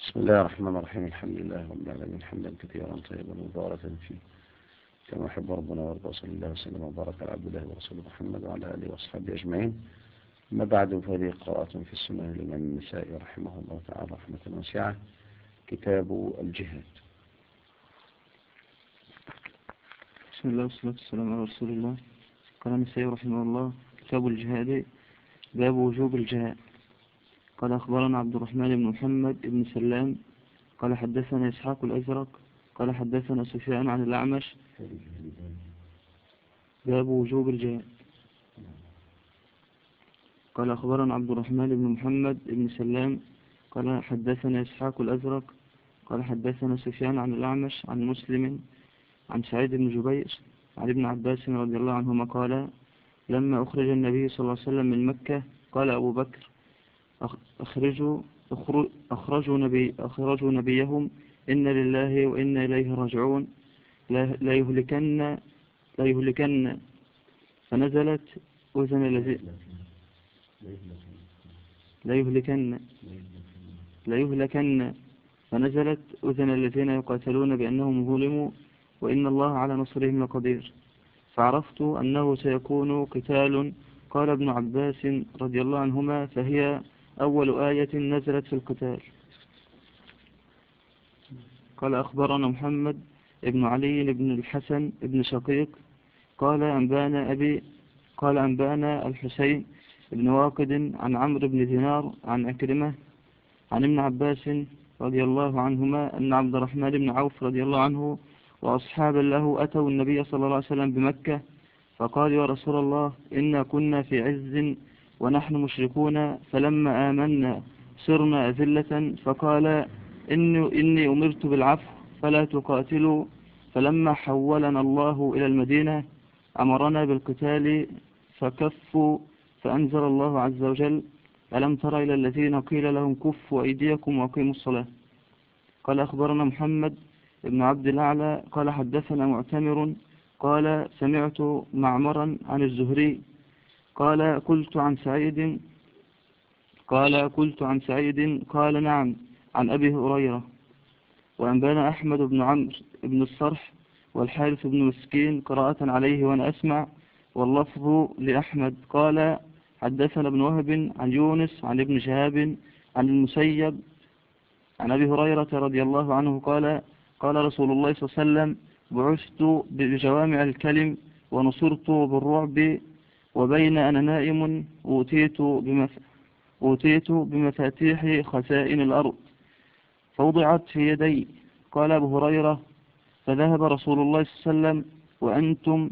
بسم الله الرحمن الرحيم. الحمد لله رب العالمين، حمدا كثيرا طيبا مباركا فيه كما يحب ربنا ويرضى. صلى الله وسلم وبارك على عبد الله ورسوله محمد وعلى اله واصحابه اجمعين. اما بعد، فهذه قراءة في السنن للامام النسائي رحمه الله تعالى رحمة واسعة، كتاب الجهاد. بسم الله والصلاة والسلام على رسول الله. قال النسائي رحمه الله: كتاب الجهاد، باب وجوب الجهاد. قال أخبرنا عبد الرحمن بن محمد بن سلام قال حدثنا إسحاق الأزرق قال حدثنا سفيان عن الأعمش. باب وجوب الجهاد. قال أخبرنا عبد الرحمن بن محمد بن سلام قال حدثنا إسحاق الأزرق قال حدثنا سفيان عن الأعمش عن مسلم عن سعيد بن جبير عن ابن عباس رضي الله عنهما قال: لما أخرج النبي صلى الله عليه وسلم من مكة قال أبو بكر: أخرجوا نبيهم، إن لله وإنا إليه راجعون، لا يهلكن. فنزلت أذن الذين لا يهلكن فنزلت أذن الذين يقاتلون بأنهم ظلموا وإن الله على نصرهم لقدير. فعرفت أنه سيكون قتال. قال ابن عباس رضي الله عنهما: فهي أول آية نزلت في القتال. قال أخبرنا محمد ابن علي بن الحسن ابن شقيق قال أنبانا الحسين بن واقد عن عمرو بن دينار عن أكرمة عن ابن عباس رضي الله عنهما أن عبد الرحمن بن عوف رضي الله عنه وأصحابا له أتوا النبي صلى الله عليه وسلم بمكة، فقال: يا رسول الله، إنا كنا في عز ونحن مشركون، فلما آمنا صرنا أذلة، فقال: إني أمرت بالعفو فلا تقاتلوا. فلما حولنا الله إلى المدينة أمرنا بالقتال فكفوا، فأنزل الله عز وجل: ألم تر إلى الذين قيل لهم كفوا أيديكم وأقيموا الصلاة. قال أخبرنا محمد ابن عبد الأعلى قال حدثنا معتمر قال سمعت معمرا عن الزهري قال قلت عن سعيد قال نعم عن أبي هريرة. وأنبانا أحمد بن عمرو بن الصرح والحارث بن مسكين قراءة عليه وأنا أسمع، واللفظ لأحمد. قال حدثنا ابن وهب عن يونس عن ابن شهاب عن المسيب عن أبي هريرة رضي الله عنه قال: قال رسول الله صلى الله عليه وسلم: بعثت بجوامع الكلم ونصرت بالرعب، وبين أنا نائم أوتيت بمفاتيح خزائن الأرض فوضعت في يدي. قال أبو هريرة: فذهب رسول الله صلى الله عليه وسلم وأنتم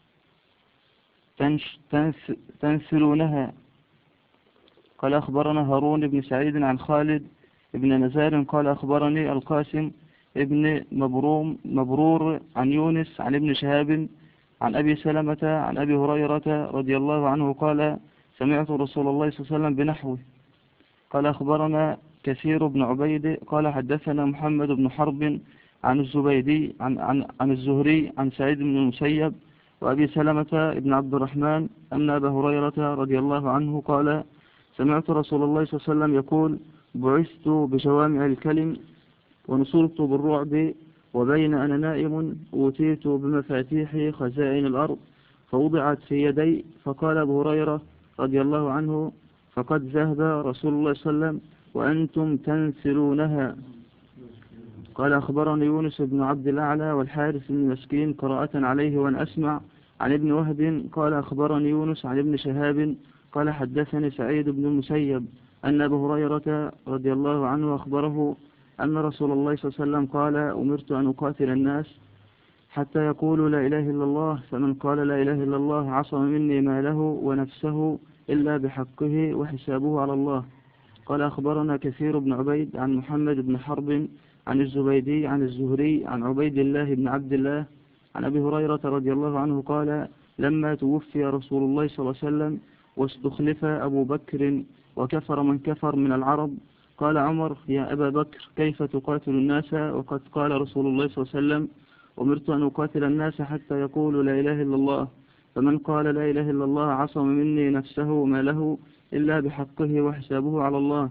تنسلونها. قال أخبرنا هارون بن سعيد عن خالد ابن نزار قال أخبرني القاسم ابن مبرور عن يونس عن ابن شهاب عن أبي سلمة عن أبي هريرة رضي الله عنه قال: سمعت رسول الله صلى الله عليه وسلم بنحوه. قال أخبرنا كثير بن عبيد قال حدثنا محمد بن حرب عن الزبيدي عن الزهري عن سعيد بن المسيب وأبي سلمة بن عبد الرحمن أن أبا هريرة رضي الله عنه قال: سمعت رسول الله صلى الله عليه وسلم يقول: بعثت بجوامع الكلم ونصرت بالرعب، وبين أنا نائم أوتيت بمفاتيح خزائن الأرض فوضعت في يدي. فقال أبو هريرة رضي الله عنه: فقد ذهب رسول الله صلى الله عليه وسلم وأنتم تنسلونها. قال أخبرني يونس بن عبد الأعلى والحارث بن مسكين قراءة عليه وأن أسمع عن ابن وهب قال أخبرني يونس عن ابن شهاب قال حدثني سعيد بن المسيب أن أبا هريرة رضي الله عنه أخبره أن رسول الله صلى الله عليه وسلم قال: أمرت أن أقاتل الناس حتى يقولوا لا إله إلا الله، فمن قال لا إله إلا الله عصم مني ماله ونفسه إلا بحقه وحسابه على الله. قال أخبرنا كثير بن عبيد عن محمد بن حرب عن الزبيدي عن الزهري عن عبيد الله بن عبد الله عن أبي هريرة رضي الله عنه قال: لما توفي رسول الله صلى الله عليه وسلم واستخلف أبو بكر وكفر من كفر من العرب، قال عمر: يا أبا بكر، كيف تقاتل الناس وقد قال رسول الله صلى الله عليه وسلم: أمرت أن أقاتل الناس حتى يقولوا لا إله إلا الله، فمن قال لا إله إلا الله عصم مني نفسه وماله إلا بحقه وحسابه على الله.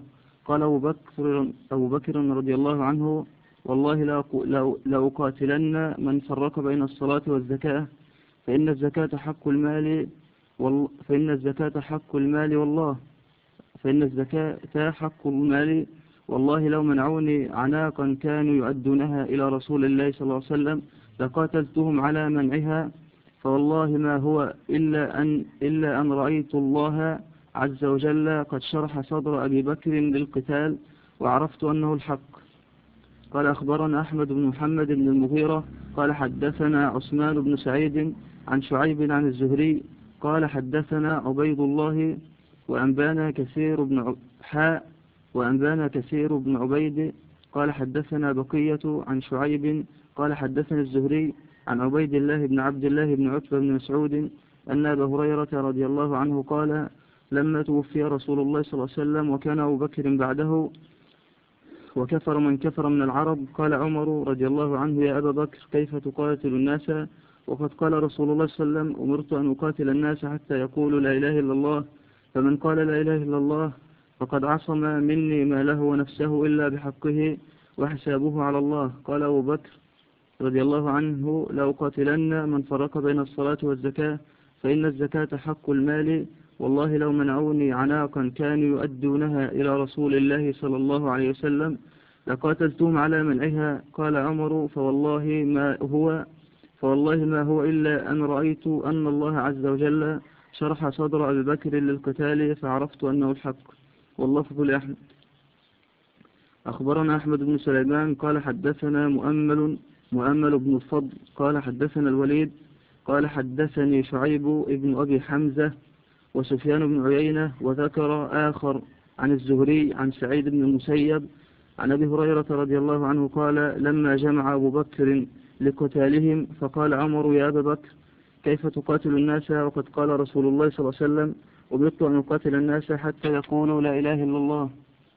قال أبو بكر رضي الله عنه: والله لأقاتلن من فرق بين الصلاة والزكاة، فإن الزكاة حق المال والله لو منعوني عناقا كانوا يؤدونها إلى رسول الله صلى الله عليه وسلم لقاتلتهم على منعها، فوالله ما هو إلا أن رأيت الله عز وجل قد شرح صدر أبي بكر للقتال وعرفت أنه الحق. قال أخبرنا أحمد بن محمد بن المغيرة قال حدثنا عثمان بن سعيد عن شعيب عن الزهري قال حدثنا عبيد الله وأنبانا كثير بن عبيد قال حدثنا بقية عن شعيب قال حدثنا الزهري عن عبيد الله بن عبد الله بن عتبة بن مسعود أن أبا هريرة رضي الله عنه قال: لما توفي رسول الله صلى الله عليه وسلم وكان أبو بكر بعده وكفر من كفر من العرب، قال عمر رضي الله عنه: يا أبا بكر كيف تقاتل الناس وقد قال رسول الله صلى الله عليه وسلم: أمرت أن أقاتل الناس حتى يقولوا لا إله إلا الله، فمن قال لا إله إلا الله فقد عصم مني ما له ونفسه إلا بحقه وحسابه على الله. قال أبو بكر رضي الله عنه: لأقاتلن من فرق بين الصلاة والزكاة، فإن الزكاة حق المال، والله لو منعوني عناقا كانوا يؤدونها إلى رسول الله صلى الله عليه وسلم لقاتلتهم على منعها. قال عمر: فوالله ما هو إلا أن رأيت أن الله عز وجل شرح صدر أبي بكر للقتال فعرفت أنه الحق. واللفظ لأحمد. أخبرنا أحمد بن سليمان قال حدثنا مؤمل بن الفضل قال حدثنا الوليد قال حدثني شعيب ابن أبي حمزة وسفيان بن عيينة، وذكر آخر عن الزهري عن سعيد بن المسيب عن أبي هريرة رضي الله عنه قال: لما جمع أبو بكر لقتالهم فقال عمر: يا أبا بكر كيف تقاتل الناس وقد قال رسول الله صلى الله عليه وسلم: أمرت أن أقاتل الناس حتى يقولوا لا إله إلا الله،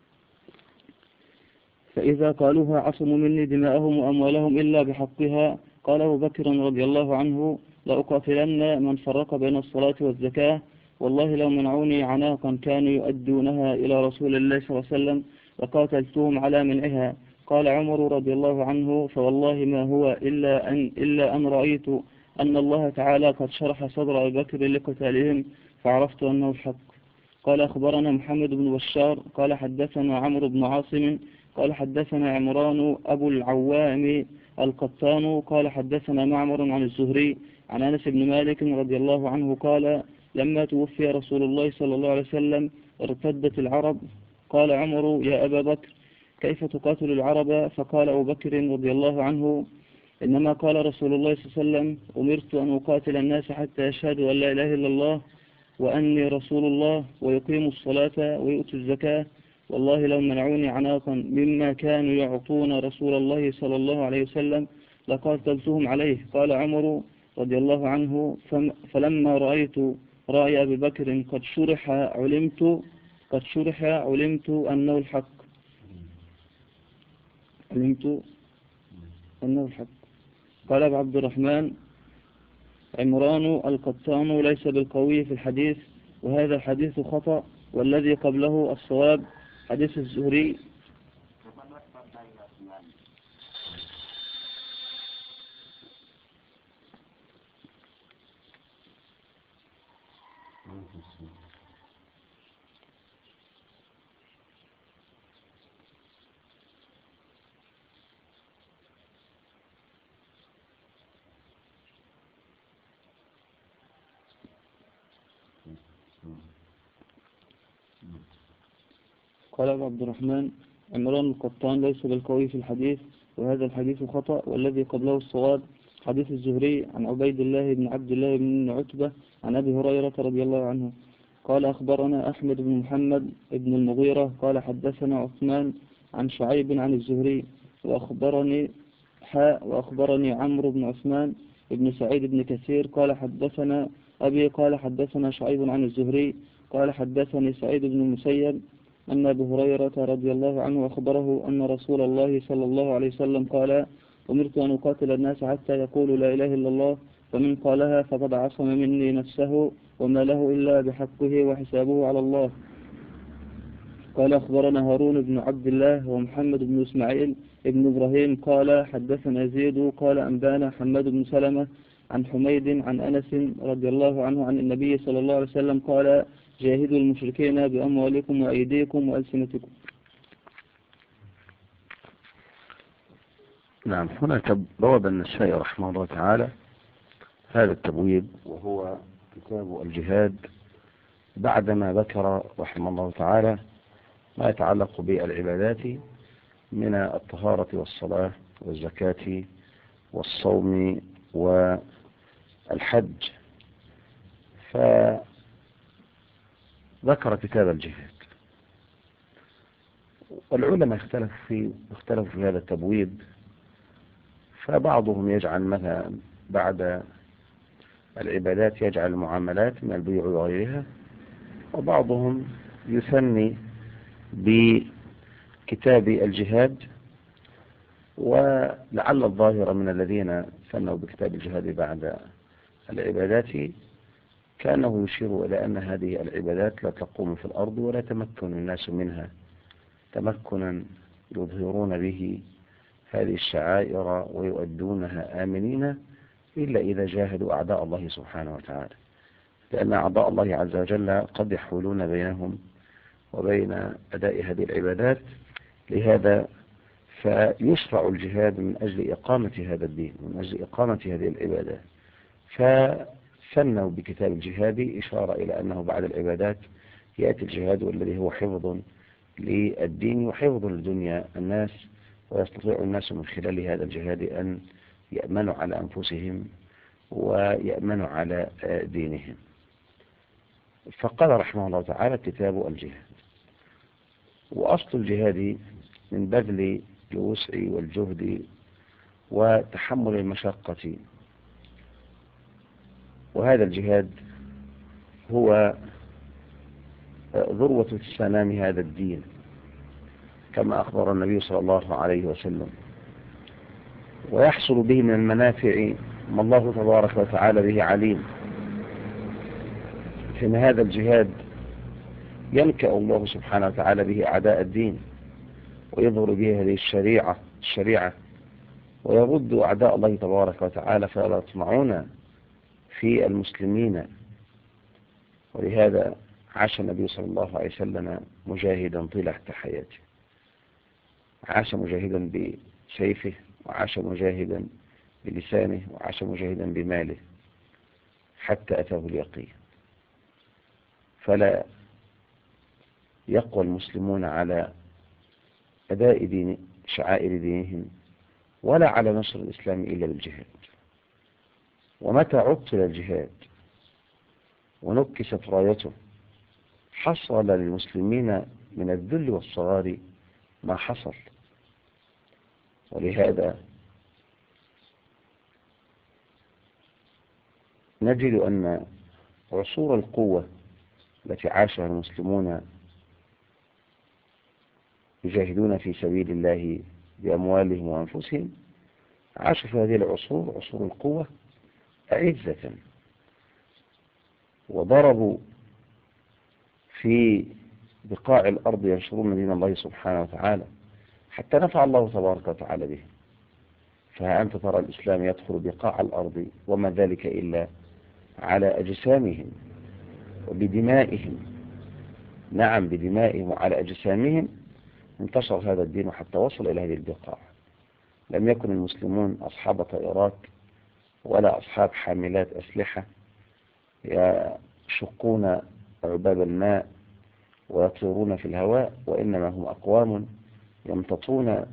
فإذا قالوها عصموا مني دماءهم وأموالهم إلا بحقها. قال أبو بكر رضي الله عنه: لأقاتلن من فرق بين الصلاة والزكاة، والله لو منعوني عناقا كانوا يؤدونها إلى رسول الله صلى الله عليه وسلم لقاتلتهم على منعها. قال عمر رضي الله عنه: فوالله ما هو إلا أن رأيت أن الله تعالى قد شرح صدر أبي بكر لقتالهم فعرفت أنه الحق. قال أخبرنا محمد بن بشار قال حدثنا عمرو بن عاصم قال حدثنا عمران أبو العوام القطان قال حدثنا معمر عن الزهري عن أنس بن مالك رضي الله عنه قال: لما توفي رسول الله صلى الله عليه وسلم ارتدت العرب. قال عمر: يا أبا بكر كيف تقاتل العرب؟ فقال أبو بكر رضي الله عنه: إنما قال رسول الله صلى الله عليه وسلم: أمرت أن أقاتل الناس حتى يشهدوا أن لا إله إلا الله وأني رسول الله ويقيموا الصلاة ويؤتوا الزكاة، والله لو منعوني عناقا مما كانوا يعطون رسول الله صلى الله عليه وسلم لقاتلتهم عليه. قال عمر رضي الله عنه: فلما رأيت رأي أبي بكر قد شرح علمت أنه الحق. قال أبو عبد الرحمن: عمران القطان ليس بالقوي في الحديث، وهذا الحديث خطأ، والذي قبله الصواب حديث الزهري. قال أبو عبد الرحمن: عمران القطان ليس بالقوي في الحديث، وهذا الحديث خطأ، والذي قبله الصواب حديث الزهري عن عبيد الله بن عبد الله بن عتبة عن أبي هريرة رضي الله عنه. قال أخبرنا أحمد بن محمد بن المغيرة قال حدثنا عثمان عن شعيب عن الزهري وأخبرني عمرو بن عثمان بن سعيد بن كثير قال حدثنا أبي قال حدثنا شعيب عن الزهري قال حدثني سعيد بن المسيب أن أبي هريرة رضي الله عنه أخبره أن رسول الله صلى الله عليه وسلم قال: أمرت أن أقاتل الناس حتى يقولوا لا إله إلا الله، فمن قالها فقد عصم مني نفسه وما له إلا بحقه وحسابه على الله. قال أخبرنا هارون بن عبد الله ومحمد بن إسماعيل ابن إبراهيم قال حدثنا يزيد قال أنبانا حماد بن سلمة عن حميد عن أنس رضي الله عنه عن النبي صلى الله عليه وسلم قال جاهدوا المشركين بأموالكم وأيديكم وألسنتكم. نعم. هنا بواب النسائي رحمه الله تعالى هذا التبويب، وهو كتاب الجهاد، بعدما ذكر رحمه الله تعالى ما يتعلق بالعبادات من الطهارة والصلاة والزكاة والصوم والحج، فذكر كتاب الجهاد. والعلماء اختلفوا في هذا التبويب، فبعضهم يجعل مثلا بعد العبادات يجعل المعاملات من البيع وغيرها، وبعضهم يثني بكتاب الجهاد. ولعل الظاهر من الذين ثنوا بكتاب الجهاد بعد العبادات كأنه يشير إلى أن هذه العبادات لا تقوم في الأرض ولا يتمكن الناس منها تمكنا يظهرون به هذه الشعائر ويؤدونها آمنين إلا إذا جاهدوا أعداء الله سبحانه وتعالى، لأن أعداء الله عز وجل قد يحولون بينهم وبين أداء هذه العبادات. لهذا فيشرع الجهاد من أجل إقامة هذا الدين، من أجل إقامة هذه العبادات. فثنوا بكتاب الجهاد إشارة إلى أنه بعد العبادات يأتي الجهاد، والذي هو حفظ للدين وحفظ لدنيا الناس، ويستطيع الناس من خلال هذا الجهاد أن يأمنوا على أنفسهم ويأمنوا على دينهم. فقال رحمه الله تعالى كتاب الجهاد. وأصل الجهاد من بذل الوسع والجهد وتحمل المشقة، وهذا الجهاد هو ذروة سنام هذا الدين، كما أخبر النبي صلى الله عليه وسلم، ويحصل به من المنافع ما الله تبارك وتعالى به عليم. فإن هذا الجهاد ينكأ الله سبحانه وتعالى به أعداء الدين، ويظهر به هذه الشريعة، ويرد أعداء الله تبارك وتعالى فلا يطمعون في المسلمين. ولهذا عاش النبي صلى الله عليه وسلم مجاهدا طيلة حياته، عاش مجاهدا بسيفه، وعاش مجاهدا بلسانه، وعاش مجاهدا بماله حتى أتاه اليقين. فلا يقوى المسلمون على أداء شعائر دينهم ولا على نشر الإسلام إلا بالجهاد. ومتى عطل الجهاد ونكست رايته حصل للمسلمين من الذل والصغار ما حصل. ولهذا نجد أن عصور القوة التي عاشها المسلمون يجاهدون في سبيل الله بأموالهم وأنفسهم، عاشوا في هذه العصور، عصور القوة، أعزة، وضربوا في بقاع الأرض ينشرون دين الله سبحانه وتعالى حتى نفع الله تبارك وتعالى به. فأنت ترى الإسلام يدخل بقاع الأرض وما ذلك إلا على أجسامهم وبدمائهم. نعم، بدمائهم وعلى أجسامهم انتشر هذا الدين حتى وصل إلى هذه البقاع. لم يكن المسلمون أصحاب طائرات ولا أصحاب حاملات أسلحة يشقون عباب الماء ويطيرون في الهواء، وإنما هم أقوام يمتطون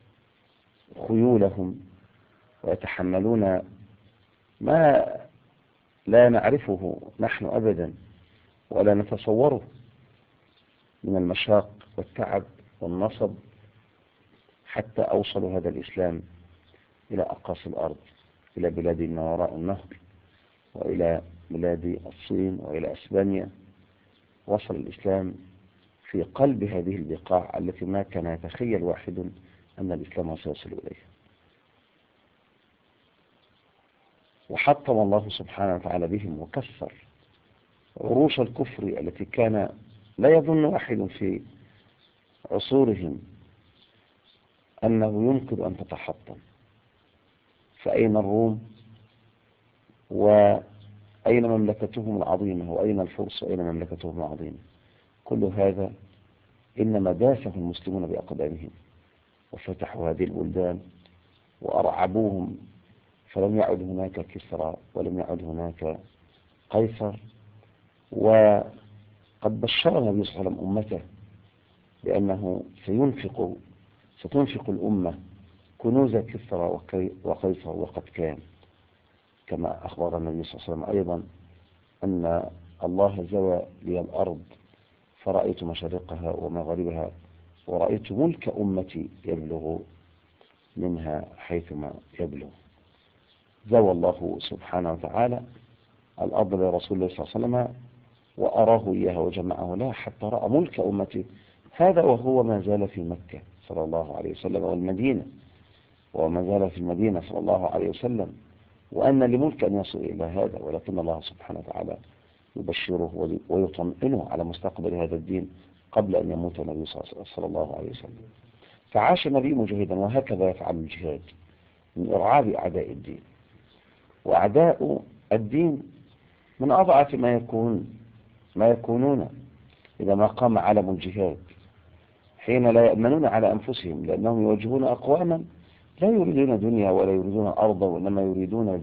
خيولهم ويتحملون ما لا نعرفه نحن أبدا ولا نتصوره من المشاق والتعب والنصب، حتى أوصلوا هذا الإسلام إلى أقاصي الأرض، إلى بلاد ما وراء النهر، وإلى بلاد الصين، وإلى أسبانيا. وصل الإسلام في قلب هذه البقاع التي ما كان يتخيل واحد أن الإسلام سيصل إليها. وحطم الله سبحانه وتعالى بهم وكسر عروش الكفر التي كان لا يظن واحد في عصورهم أنه يمكن أن تتحطم، فأين الروم وأين مملكتهم العظيمة وأين الفرس وأين مملكتهم العظيمة؟ كل هذا إنما داسه المسلمون بأقدامهم وفتحوا هذه البلدان وأرعبوهم، فلم يعد هناك كسرى ولم يعد هناك قيصر. وقد بشر النبي صلى الله عليه وسلم أمته بأنه ستنفق الأمة كنوز كسرى وقيصر، وقد كان كما أخبر النبي صلى الله عليه وسلم أيضا أن الله زوى لي الأرض فرأيت مشارقها ومغاربها ورأيت ملك أمتي يبلغ منها حيثما يبلغ. زوى الله سبحانه وتعالى الأرض لرسول الله صلى الله عليه وسلم وأراه إياها وجمعه لها حتى رأى ملك أمته، هذا وهو ما زال في مكة صلى الله عليه وسلم والمدينة، وما زال في المدينة صلى الله عليه وسلم، وأن لملك أن يصل إلى هذا، ولكن الله سبحانه وتعالى يبشره ويطمئنه على مستقبل هذا الدين قبل أن يموت النبي صلى الله عليه وسلم. فعاش النبي مجاهدا، وهكذا يفعل الجهاد من إرعاب أعداء الدين. وأعداء الدين من أضعف ما يكونون إذا ما قام علم الجهاد، حين لا يأمنون على أنفسهم، لأنهم يواجهون أقواما لا يريدون دنيا ولا يريدون أرضا، وإنما يريدون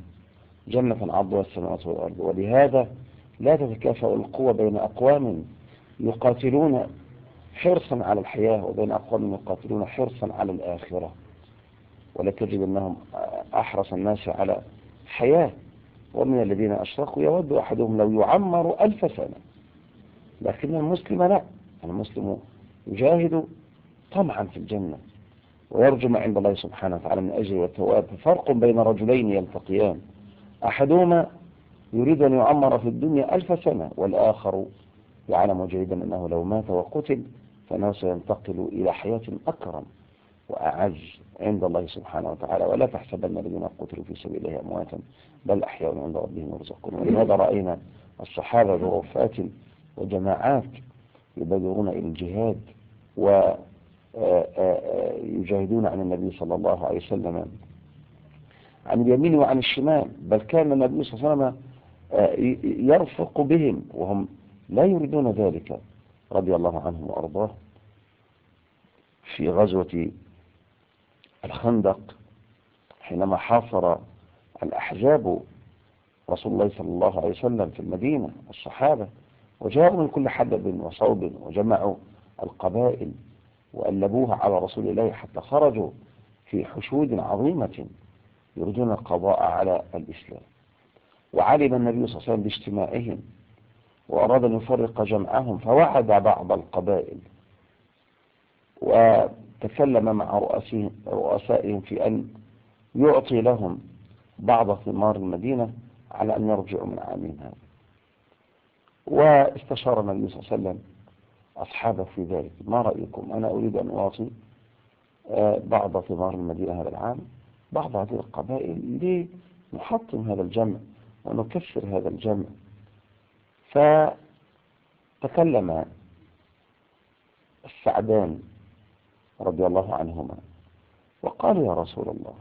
جنة عرضها السماوات والأرض. ولهذا لا تتكافأ القوة بين أقوام يقاتلون حرصا على الحياة وبين أقوام يقاتلون حرصا على الآخرة، ولا تجد أنهم أحرص الناس على حياة. ومن الذين أشركوا يود أحدهم لو يعمر 1000 سنة، لكن المسلم لا، المسلم يجاهد طمعا في الجنة ويرجو ما عند الله سبحانه وتعالى من أجل والثواب. فرق بين رجلين يلتقيان، أحدهما يريد أن يعمر في الدنيا 1000 سنة، والآخر يعلم جيدا أنه لو مات وقتل فإنه سينتقل إلى حياة أكرم وأعز عند الله سبحانه وتعالى. ولا تحسبن الذين قتلوا في سبيل الله أمواتا بل أحياء عند ربهم يرزقون. ولهذا رأينا الصحابة بغرفات وجماعات يبادرون إلى الجهاد ويجاهدون عن النبي صلى الله عليه وسلم عن اليمين وعن الشمال، بل كان النبي صلى الله عليه وسلم يرفق بهم وهم لا يريدون ذلك رضي الله عنهم وأرضاه. في غزوة الخندق حينما حاصر الأحزاب رسول الله صلى الله عليه وسلم في المدينة الصحابة، وجاءوا من كل حدب وصوب وجمعوا القبائل وألبوها على رسول الله حتى خرجوا في حشود عظيمة يريدون القضاء على الإسلام. وعلم النبي صلى الله عليه وسلم باجتماعهم وأراد أن يفرق جمعهم، فوعد بعض القبائل وتكلم مع رؤسائهم في أن يعطي لهم بعض ثمار المدينة على أن يرجعوا من عامهم هذا. واستشار النبي صلى الله عليه وسلم أصحابه في ذلك: ما رأيكم؟ أنا أريد أن أعطي بعض ثمار المدينة هذا العام بعض هذه القبائل لنحطم هذا الجمع ونكسر هذا الجمع. فتكلم السعدان رضي الله عنهما وقال: يا رسول الله،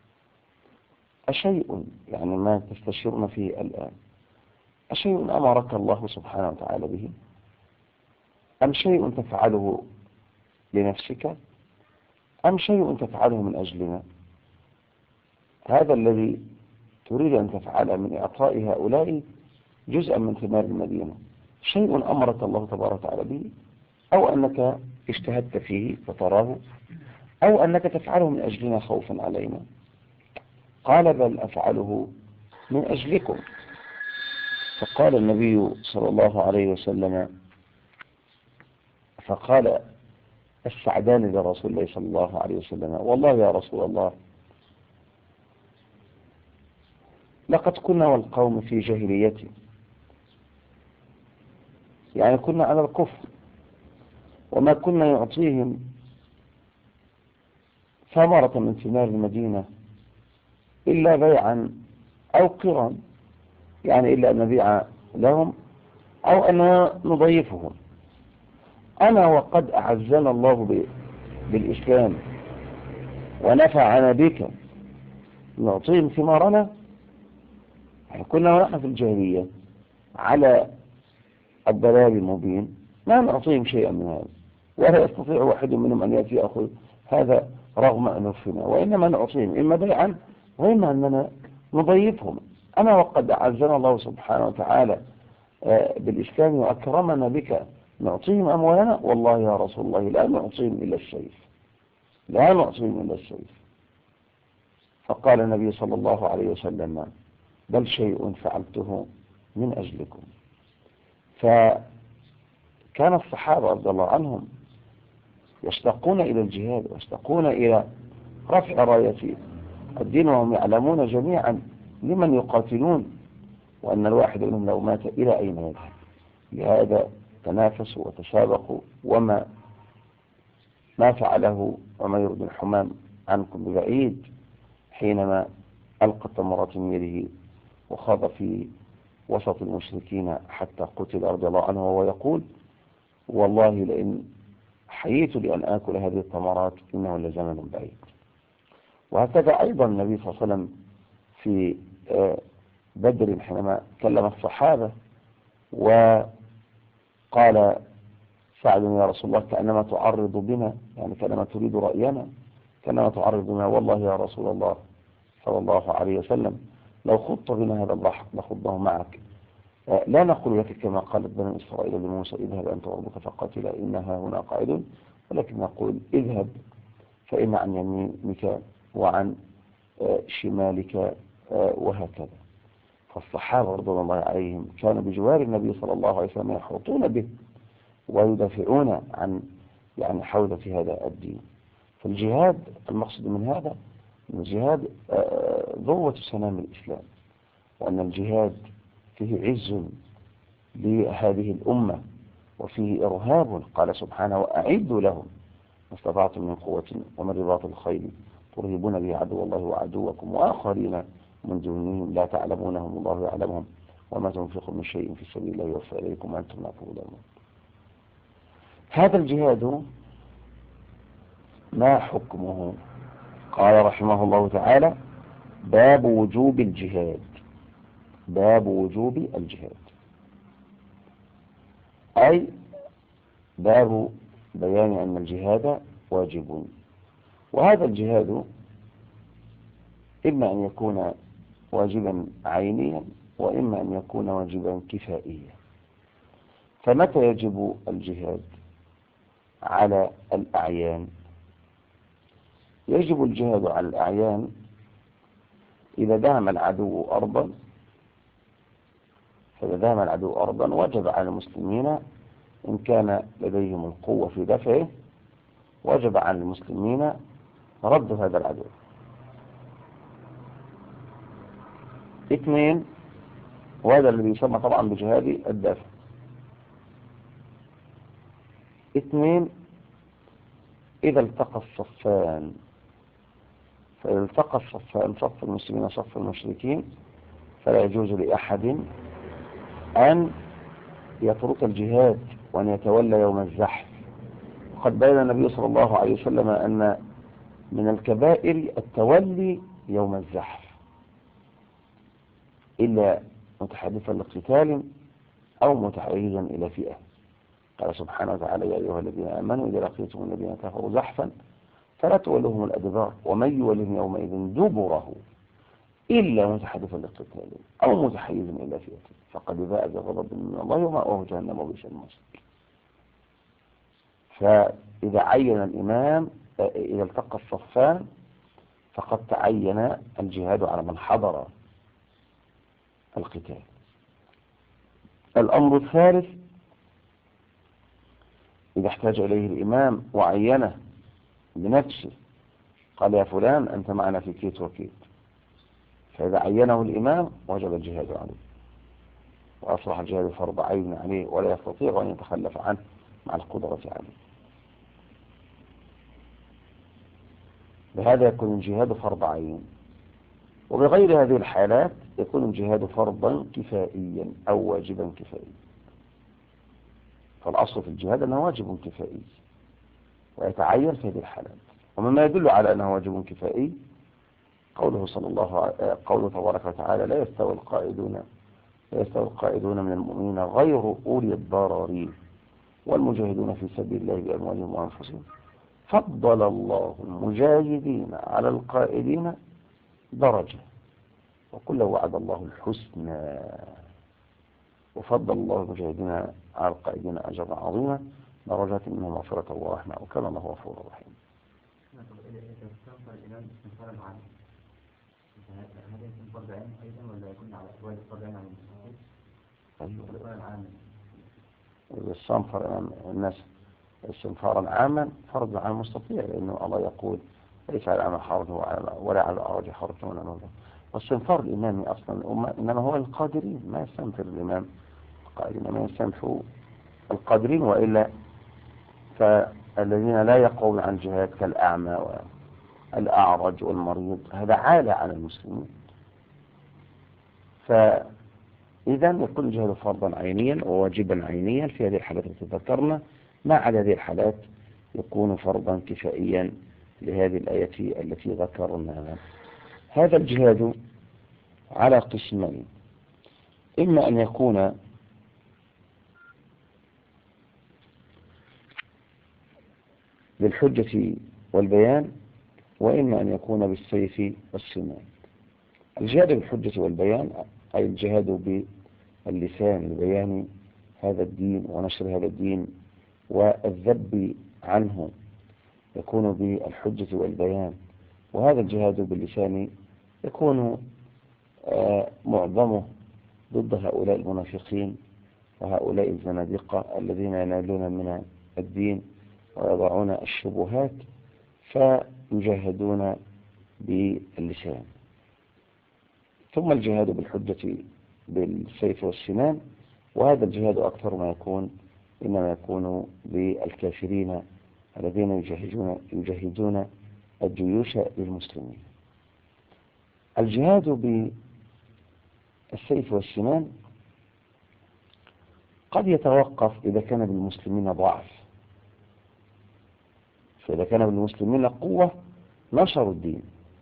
أشيء يعني ما تستشيرنا فيه الآن أشيء أمرك الله سبحانه وتعالى به، أم شيء تفعله لنفسك، أم شيء تفعله من أجلنا؟ هذا الذي تريد أن تفعله من إعطاء هؤلاء جزءا من ثمار المدينة شيء أمرك الله تبارك وتعالى به، أو أنك اجتهدت فيه فتراه، أو أنك تفعله من أجلنا خوفا علينا؟ قال: بل أفعله من أجلكم. فقال النبي صلى الله عليه وسلم، فقال السعدان لرسول الله صلى الله عليه وسلم: والله يا رسول الله، لقد كنا والقوم في جاهليته، يعني كنا على الكفر، وما كنا يعطيهم ثمرة من ثمار المدينة إلا بيعا أو قرا، يعني إلا أن نبيع لهم أو أن نضيفهم، أنا وقد أعزنا الله بالإسلام ونفعنا بك نعطيهم ثمارنا. كنا ونحن في الجاهلية على الضلال المبين ما نعطيهم شيئا من هذا، ولا يستطيع واحد منهم أن يأتي يأخذ هذا رغم أنفنا، وإنما نعطيهم إما بيعا وإما أننا نضيفهم. أنا وقد أعزنا الله سبحانه وتعالى بالإسلام وأكرمنا بك نعطيهم أموالنا، والله يا رسول الله لا نعطيهم إلا السيف، لا نعطيهم إلا السيف. فقال النبي صلى الله عليه وسلم بل شيء فعلته من أجلكم. فكان الصحابة رضي الله عنهم يشتاقون إلى الجهاد ويشتاقون إلى رفع راية الدين، وهم يعلمون جميعا لمن يقاتلون، وأن الواحد منهم لو مات إلى أين يذهب. لهذا تنافسوا وتسابقوا، وما فعله عمير بن حمام عنكم ببعيد حينما ألقى التمرات من يده وخاض في وسط المشركين حتى قتل رضي الله عنه، وهو يقول والله لئن حييت لأن آكل هذه التمرات إنه لزمن بعيد. وهكذا أيضا النبي صلى الله عليه وسلم في بدر حينما كلم الصحابة وقال سعد يا رسول الله كأنما تعرض بنا، يعني كأنما تريد رأينا، كأنما تعرض بنا، والله يا رسول الله صلى الله عليه وسلم لو خضت بنا هذا البحر لخضناه معك، لا نقول لك كما قالت بني إسرائيل لموسى اذهب أنت وربك فقاتلا إنها هنا قاعدون، ولكن نقول اذهب فإن عن يمينك وعن شمالك وهكذا. فالصحابة رضي الله عليهم كانوا بجوار النبي صلى الله عليه وسلم يحوطون به ويدافعون عن يعني حوزة هذا الدين. فالجهاد المقصد من هذا أن الجهاد ذروة سنام الإسلام، وأن الجهاد فيه عز لهذه الأمة وفيه إرهاب. قال سبحانه وأعدوا لهم ما استطعتم من قوة ومن رباط الخيل ترهبون به عدو الله وعدوكم وآخرين من دونهم لا تعلمونهم الله يعلمهم وما تنفقوا من شيء في سبيل الله يوفى إليكم وأنتم لا تظلمون. هذا الجهاد ما حكمه؟ قال رحمه الله تعالى باب وجوب الجهاد. باب وجوب الجهاد أي باب بيان أن الجهاد واجب. وهذا الجهاد إما أن يكون واجبا عينيا وإما أن يكون واجبا كفائيا. فمتى يجب الجهاد على الأعيان؟ يجب الجهاد على الأعيان إذا دام العدو أرضا، فإذا دام العدو أرضا وجب على المسلمين إن كان لديهم القوة في دفعه وجب على المسلمين رد هذا العدو. 2 وهذا الذي يسمى طبعا بجهاد الدافع. 2 إذا التقى الصفان، فإذا التقى الصفان صف المسلمين وصف المشركين فلا يجوز لأحد أن يترك الجهاد وأن يتولى يوم الزحف. وقد بين النبي صلى الله عليه وسلم أن من الكبائر التولي يوم الزحف إلا متحدثا لقتال أو متحيزا إلى فئة. قال سبحانه وتعالى يا أيها الذين آمنوا إذا لقيتم الذين كفروا زحفا فلا تولوهم الأدبار ومن يولهم يومئذ دبره إلا متحدثا لقتال أو متحيزا إلى فئة فقد باء بغضب من الله ومأواه جهنم وبئس المصير. فإذا عين الإمام إذا التقى الصفان فقد تعين الجهاد على من حضر القتال. الأمر الثالث إذا احتاج إليه الإمام وعينه بنفسه قال يا فلان أنت معنا في كيت وكيت، فإذا عينه الإمام وجب الجهاد عليه وأصبح الجهاد فرض عين عليه ولا يستطيع أن يتخلف عنه مع القدرة عليه. بهذا يكون الجهاد فرض عين. وبغير هذه الحالات يكون الجهاد فرضا كفائيا أو واجبا كفائيا. فالأصل في الجهاد أنه واجب كفائي ويتعين في هذه الحالات. ومما يدل على أنه واجب كفائي قوله قوله تبارك وتعالى لا يستوي القائدون من المؤمنين غير أولي الضرر والمجاهدون في سبيل الله بأموالهم وأنفسهم فضل الله المجاهدين على القائدين درجة وكل وعد الله الحسنى وفضل الله المجاهدين على القائدين أجرا عظيما درجات منه مغفرة ورحمة وكان الله غفورا رحيما. هذا يكون فرض عين أيضا ولا يكون على أسواق فرض عين على المستحيل؟ الصنفر الناس استنفارا عاما فرض عام مستطيع لأنه الله يقول ليس على الأعمى حرج ولا على الأعرج حرج ولا نظر. والصنفار الإمامي أصلا إنما هو القادرين ما يستنفر الإمام القائدين ما يستنفروا القادرين وإلا فالذين لا يقومون عن الجهاد كالأعمى والأعرج والمريض هذا عالة على المسلمين. فإذا يكون الجهاد فرضا عينيا وواجبا عينيا في هذه الحالات التي ذكرنا. ما عدا هذه الحالات يكون فرضا كفائيا لهذه الآية التي ذكرناها. هذا الجهاد على قسمين، إما أن يكون بالحجة والبيان وإما أن يكون بالسيف والسنان. الجهاد بالحجة والبيان أي الجهاد باللسان لبيان هذا الدين ونشر هذا الدين والذب عنه يكون بالحجة والبيان. وهذا الجهاد باللسان يكون معظمه ضد هؤلاء المنافقين وهؤلاء الزنادقة الذين ينالون من الدين ويضعون الشبهات فيجاهدون باللسان. ثم الجهاد بالحجة بالسيف والسنان، وهذا الجهاد أكثر ما يكون إنما يكون بالكافرين الذين يجاهدون الجيوش للمسلمين. الجهاد بالسيف والسنان قد يتوقف إذا كان بالمسلمين ضعف، فإذا كان بالمسلمين قوة نشروا الدين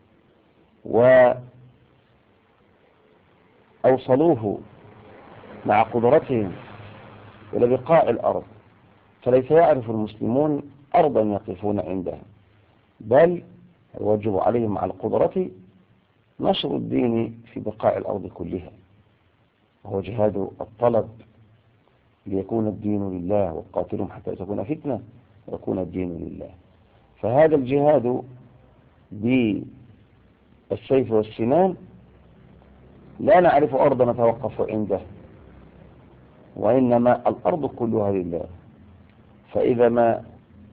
وأوصلوه مع قدرتهم إلى بقاع الأرض، فليس يعرف المسلمون أرضا يقفون عندها، بل يوجب عليهم مع القدرة نشر الدين في بقاع الأرض كلها، وهو جهاد الطلب ليكون الدين لله وقاتلهم حتى تكون فتنة ويكون الدين لله. فهذا الجهاد بالسيف والسنان لا نعرف أرضا نتوقف عنده، وإنما الأرض كلها لله. فإذا ما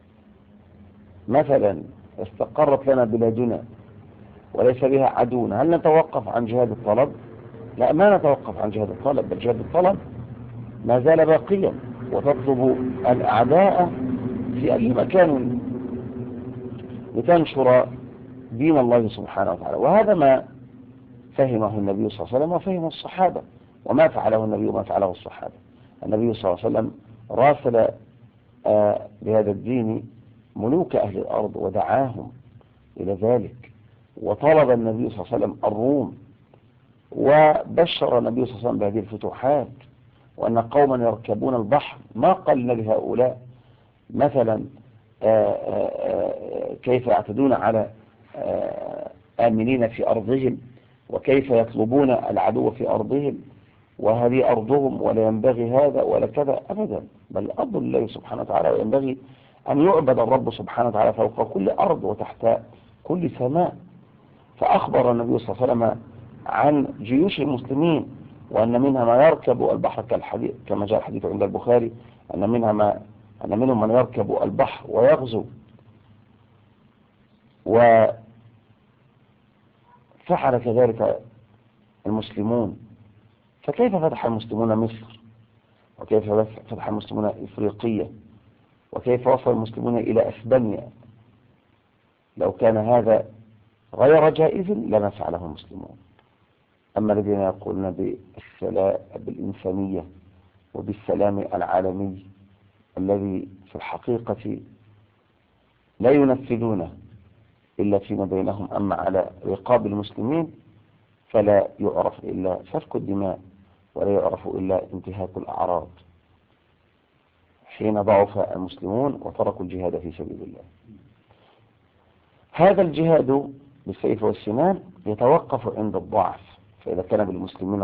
مثلا استقرت لنا بلادنا وليس بها عدونا هل نتوقف عن جهاد الطلب؟ لا، ما نتوقف عن جهاد الطلب، بل جهاد الطلب ما زال باقيا وتطلب الأعداء في أي مكان لتنشر دين الله سبحانه وتعالى. وهذا ما فهمه النبي صلى الله عليه وسلم وفهمه الصحابة، وما فعله النبي وما فعله الصحابة. النبي صلى الله عليه وسلم راسل بهذا الدين ملوك أهل الأرض ودعاهم إلى ذلك، وطلب النبي صلى الله عليه وسلم الروم، وبشر النبي صلى الله عليه وسلم بهذه الفتوحات، وأن قوما يركبون البحر ما قال لهؤلاء مثلا كيف يعتدون على آمنين في أرضهم وكيف يطلبون العدو في أرضهم وهذه أرضهم ولا ينبغي هذا ولا كذا أبدا، بل أرض الله سبحانه وتعالى، وينبغي أن يعبد الرب سبحانه وتعالى فوق كل أرض وتحت كل سماء. فأخبر النبي صلى الله عليه وسلم عن جيوش المسلمين وأن منها ما يركب البحر كالحديث كما جاء الحديث عند البخاري أن منهم من يركب البحر ويغزو. وفعل كذلك المسلمون. فكيف فتح المسلمون مصر، وكيف فتح المسلمون إفريقيا، وكيف وصل المسلمون إلى أسبانيا؟ لو كان هذا غير جائز لما فعله المسلمون. أما الذين يقولون بالإنسانية وبالسلام العالمي الذي في الحقيقة لا ينفذونه إلا فيما بينهم، أما على رقاب المسلمين فلا يعرف إلا سفك الدماء ولا يعرف إلا انتهاك الأعراض حين ضعف المسلمون وتركوا الجهاد في سبيل الله. هذا الجهاد بالسيف والسنان يتوقف عند الضعف، فإذا كان بالمسلمين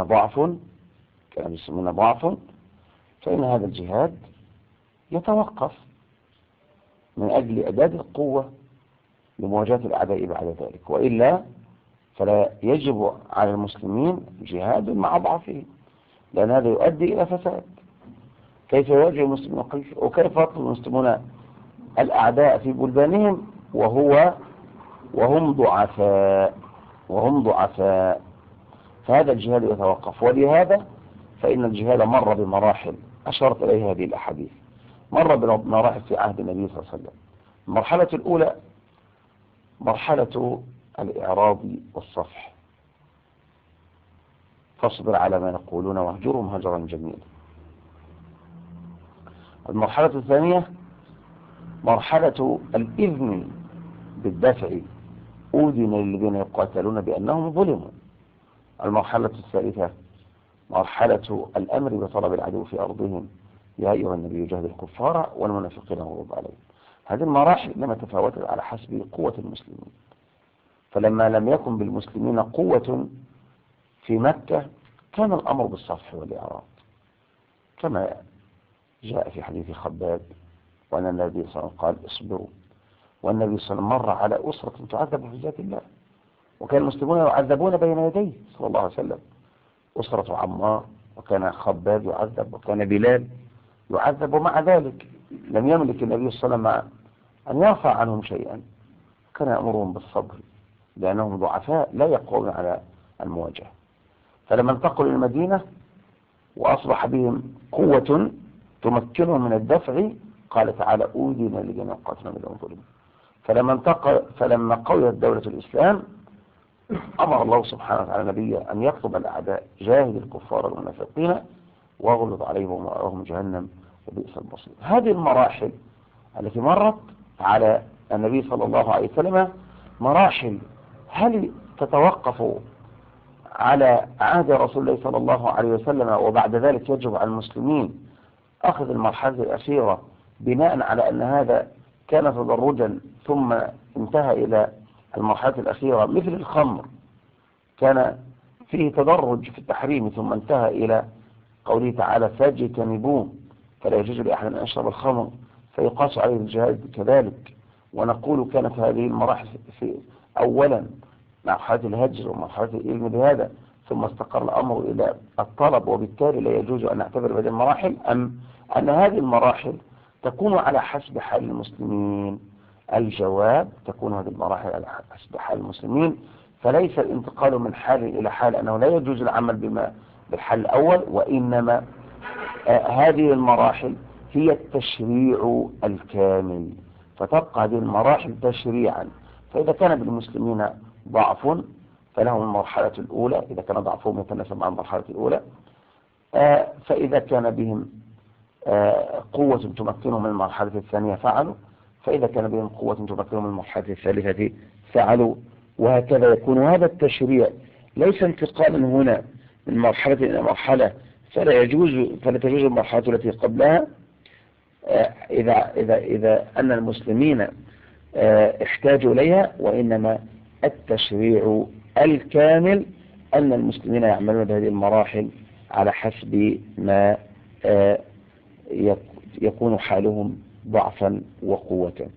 ضعف فإن هذا الجهاد يتوقف من أجل إعداد القوة لمواجهة الأعداء بعد ذلك، وإلا فلا يجب على المسلمين جهاد مع ضعفهم، لأن هذا يؤدي إلى فساد. كيف يواجه المسلمون وكيف يطلب المسلمون الأعداء في بلدانهم وهم ضعفاء؟ فهذا الجهاد يتوقف. ولهذا فإن الجهاد مر بمراحل أشرت إليها هذه الأحاديث. مر بمراحل في عهد النبي صلى الله عليه وسلم. المرحلة الأولى مرحلة الإعراض والصفح، فاصبر على ما يقولون واهجرهم هجرا جميلا. المرحلة الثانية مرحلة الإذن بالدفع، أذن للذين يقاتلون بأنهم ظلموا. المرحلة الثالثة مرحلة الأمر بطلب العدو في أرضهم، يا أيها النبي جاهد الكفار والمنافقين واغلظ عليهم. هذه المراحل لما تفاوتت على حسب قوة المسلمين، فلما لم يكن بالمسلمين قوة في مكة كان الأمر بالصفح والإعراض، كما جاء في حديث خباب وأن النبي صلى الله عليه وسلم قال اصبروا، والنبي صلى الله عليه وسلم مر على أسرة تعذب في ذات الله، وكان المسلمون يعذبون بين يديه صلى الله عليه وسلم، أسرة عمار، وكان خباب يعذب، وكان بلال يعذب، ومع ذلك لم يملك النبي صلى الله عليه وسلم أن يرفع عنهم شيئا، كان يأمرهم بالصبر لأنهم ضعفاء لا يقوون على المواجهة. فلما انتقلوا إلى المدينة وأصبح بهم قوة تمكنهم من الدفع قال تعالى أوذن لجميع قاتلون بأنهم ظلموا. فلما قويت دولة الإسلام أمر الله سبحانه وتعالى نبيه أن يطلب الأعداء جاهد الكفار والمنافقين واغلظ عليهم ومأواهم جهنم وبئس المصير. هذه المراحل التي مرت على النبي صلى الله عليه وسلم مراحل هل تتوقف على عهد رسول الله صلى الله عليه وسلم وبعد ذلك يجب على المسلمين أخذ المرحلة الأخيرة بناء على أن هذا كان تدرجا ثم انتهى إلى المرحلة الأخيرة؟ مثل الخمر كان فيه تدرج في التحريم ثم انتهى إلى قوله تعالى فاجتنبوه فلا يجوز لأحد أن يشرب الخمر، فيقاس عليه الجهاد كذلك. ونقول كانت هذه المراحل في أولا مرحلة الهجر ومرحلة العلم بهذا، ثم استقر الأمر إلى الطلب، وبالتالي لا يجوز أن نعتبر بهذه المراحل، أم أن هذه المراحل تكون على حسب حال المسلمين؟ الجواب تكون هذه المراحل على حسب حال المسلمين، فليس الانتقال من حال إلى حال أنه لا يجوز العمل بالحال الأول، وإنما هذه المراحل هي التشريع الكامل، فتبقى هذه المراحل تشريعا. فإذا كان بالمسلمين ضعف فلهم المرحلة الأولى، إذا كان ضعفهم يتناسب مع المرحلة الأولى، فإذا كان بهم قوة تمكنهم من المرحلة الثانية فعلوا، فإذا كان بهم قوة تمكنهم من المرحلة الثالثة فعلوا، وهكذا يكون هذا التشريع ليس انتقالا هنا من مرحلة إلى مرحلة فلا تجوز المرحلة التي قبلها إذا أن المسلمين احتاجوا إليها، وإنما التشريع الكامل أن المسلمين يعملون بهذه المراحل على حسب ما يكون حالهم ضعفا وقوة.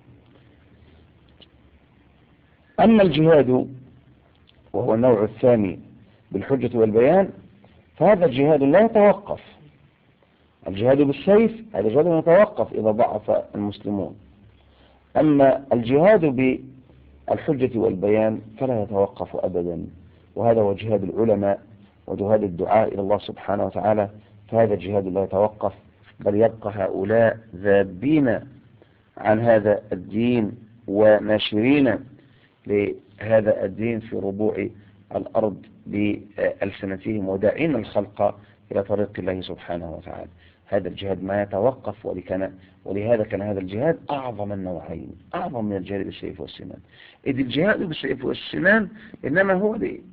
أما الجهاد وهو النوع الثاني بالحجة والبيان فهذا الجهاد لا يتوقف. الجهاد بالسيف هذا جهاد يتوقف إذا ضعف المسلمون، أما الجهاد بالحجة والبيان فلا يتوقف أبدا، وهذا هو جهاد العلماء وجهاد الدعاء إلى الله سبحانه وتعالى، فهذا الجهاد لا يتوقف، بل يبقى هؤلاء ذابين عن هذا الدين وناشرين لهذا الدين في ربوع الأرض بألسنتهم وداعين الخلق إلى طريق الله سبحانه وتعالى. هذا الجهاد ما يتوقف، ولهذا كان هذا الجهاد أعظم النوعين، أعظم من الجهاد بالسيف والسنان. إذ الجهاد بالسيف والسنان إنما هو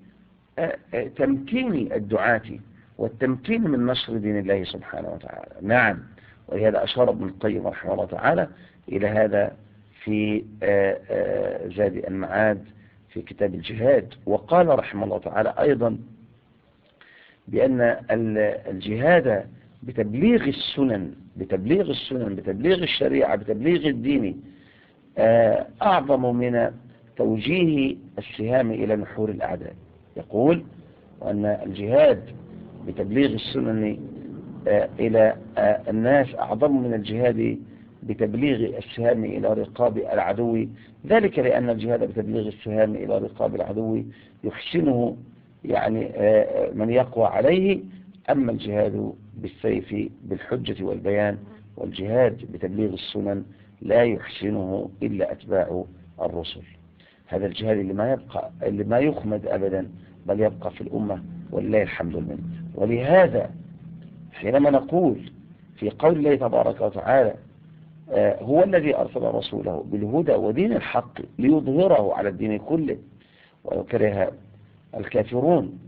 لتمكين الدعاة والتمكين من نشر دين الله سبحانه وتعالى. نعم، ولهذا أشار ابن القيم رحمه الله تعالى إلى هذا في زاد المعاد في كتاب الجهاد، وقال رحمه الله تعالى أيضا بأن الجهاد بتبليغ السنن بتبليغ الشريعة بتبليغ الدين أعظم من توجيه السهام إلى نحور الأعداء. يقول وأن الجهاد بتبليغ السنن إلى الناس أعظم من الجهاد بتبليغ السهام إلى رقاب العدو، ذلك لأن الجهاد بتبليغ السهام إلى رقاب العدو يحسنه يعني من يقوى عليه، أما الجهاد بالسيف بالحجة والبيان والجهاد بتبليغ السنن لا يحسنه إلا أتباع الرسل. هذا الجهاد اللي ما يخمد أبدا، بل يبقى في الأمة ولله الحمد لله. ولهذا حينما نقول في قول الله تبارك وتعالى هو الذي أرسل رسوله بالهدى ودين الحق ليظهره على الدين كله ولو كره الكافرون،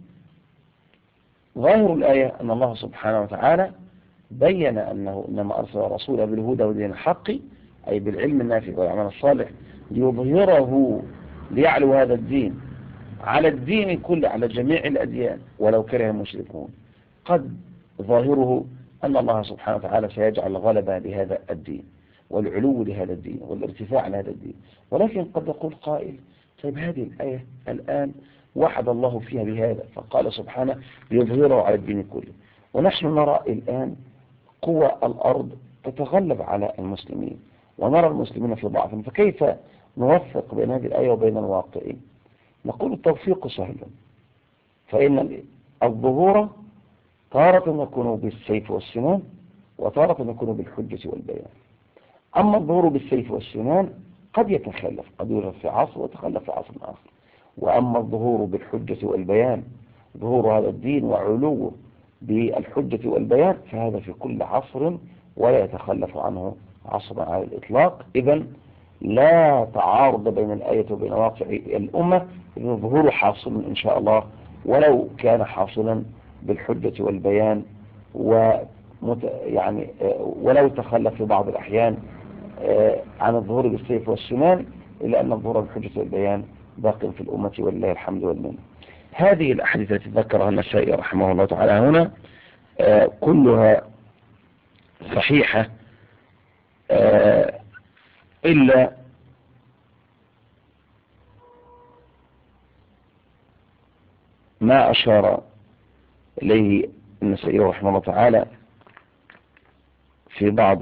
ظاهر الآية أن الله سبحانه وتعالى بين أنه إنما أرسل رسوله بالهدى ودين الحق، أي بالعلم النافع والعمل الصالح، ليظهره ليعلو هذا الدين على الدين كله، على جميع الأديان ولو كره المشركون. قد ظاهره أن الله سبحانه وتعالى سيجعل الغلبة لهذا الدين والعلو لهذا الدين والارتفاع لهذا الدين، ولكن قد يقول قائل طيب هذه الآية الآن وعد الله فيها بهذا، فقال سبحانه ليظهره على الدين كله، ونحن نرى الآن قوى الأرض تتغلب على المسلمين ونرى المسلمين في ضعف، فكيف نوفق بين هذه الآية وبين الواقع؟ نقول التوفيق سهل، فإن الظهور تارة يكون بالسيف والسنان وتارة يكون بالحجة والبيان. أما الظهور بالسيف والسنان قد يتخلف، قد يوجد في عصر ويتخلف في عصر آخر. وأما الظهور بالحجة والبيان، ظهور هذا الدين وعلوه بالحجة والبيان، فهذا في كل عصر ولا يتخلف عنه عصر على الإطلاق. إذن لا تعارض بين الآية وبين واقع الأمة، إذن الظهور حاصل إن شاء الله ولو كان حاصلا بالحجة والبيان، يعني ولو تخلف في بعض الأحيان عن الظهور بالسيف والسنان، إلا أن الظهور بالحجة والبيان باق في الأمة ولله الحمد والمنة. هذه الأحاديث التي ذكرها النسائي رحمه الله تعالى هنا كلها صحيحة إلا ما أشار إليه النسائي رحمه الله تعالى في بعض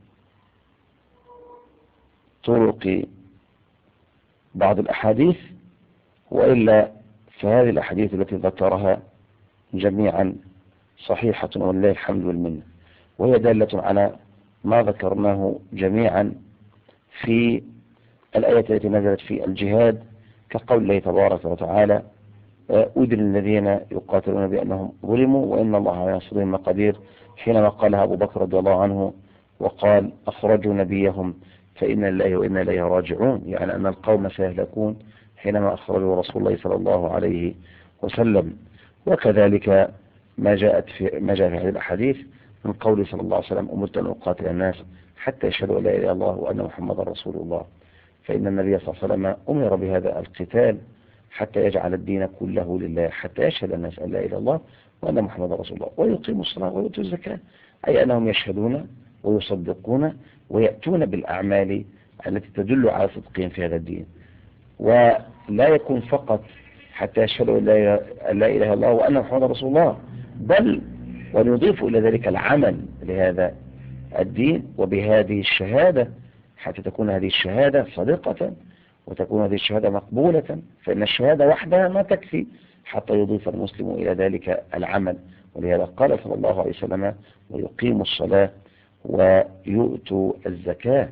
طرق بعض الأحاديث، وإلا فهذه الأحاديث التي ذكرها جميعا صحيحة ولله الحمد والمنة، وهي دالة على ما ذكرناه جميعا في الآية التي نزلت في الجهاد، كقول الله تبارك وتعالى أذن الذين يقاتلون بأنهم ظلموا وإن الله على نصرهم قدير، حينما قالها أبو بكر رضي الله عنه وقال أخرجوا نبيهم فإن الله وإنا إليه راجعون، يعني أن القوم سيهلكون حينما أخرجوا رسول الله صلى الله عليه وسلم. وكذلك ما جاء في هذه الأحاديث من قوله صلى الله عليه وسلم أمرت أن أقاتل الناس حتى يشهدوا أن لا إله إلا الله وأن محمدا رسول الله، فإن النبي صلى الله عليه وسلم أمر بهذا القتال حتى يجعل الدين كله لله، حتى يشهد الناس أن لا إله إلا الله وأن محمدا رسول الله ويقيموا الصلاة ويؤتوا الزكاة، أي أنهم يشهدون ويصدقون ويأتون بالأعمال التي تدل على صدقهم في هذا الدين. ولا يكون فقط حتى يشهدوا أن لا إله إلا الله وأن محمدا رسول الله، بل ونضيف إلى ذلك العمل لهذا الدين وبهذه الشهادة، حتى تكون هذه الشهادة صادقة وتكون هذه الشهادة مقبولة، فإن الشهادة وحدها ما تكفي حتى يضيف المسلم إلى ذلك العمل. ولهذا قال صلى الله عليه وسلم ويقيم الصلاة ويؤتوا الزكاة.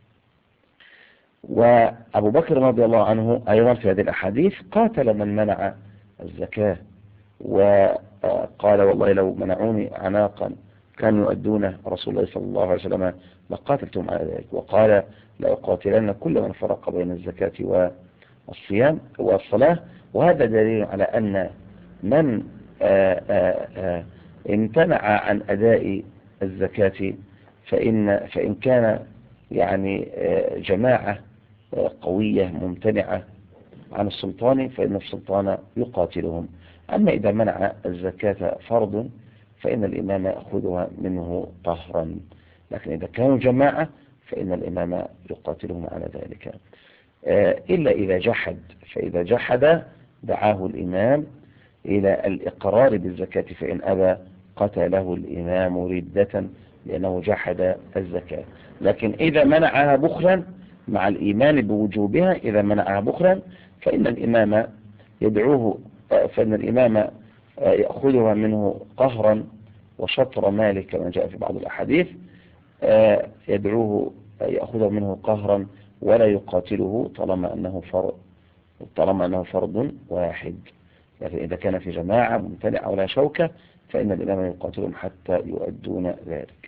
وأبو بكر رضي الله عنه أيضا في هذه الأحاديث قاتل من منع الزكاة، وقال والله لو منعوني عناقا كانوا يؤدون رسول الله صلى الله عليه وسلم لقاتلتهم على ذلك، وقال لأقاتلن كل من فرق بين الزكاة والصيام والصلاة. وهذا دليل على أن من امتنع عن أداء الزكاة فإن كان يعني جماعة قوية ممتنعة عن السلطان فإن السلطان يقاتلهم. أما إذا منع الزكاة فرض فإن الإمام يأخذها منه قهرا، لكن إذا كانوا جماعة فإن الإمام يقاتلهم على ذلك إلا إذا جحد، فإذا جحد دعاه الإمام إلى الإقرار بالزكاة، فإن أبى قتله الإمام ردة لأنه جحد الزكاة. لكن إذا منعها بخلا مع الإيمان بوجوبها، إذا منعها بخلا فإن الإمام يدعوه، فإن الإمام يأخذها منه قهرا وشطر ماله كما جاء في بعض الأحاديث، يدعوه يأخذها منه قهرا ولا يقاتله طالما أنه فرض واحد. لكن إذا كان في جماعة ممتنعة ولا شوكة فإن الإمام يقاتلهم حتى يؤدون ذلك.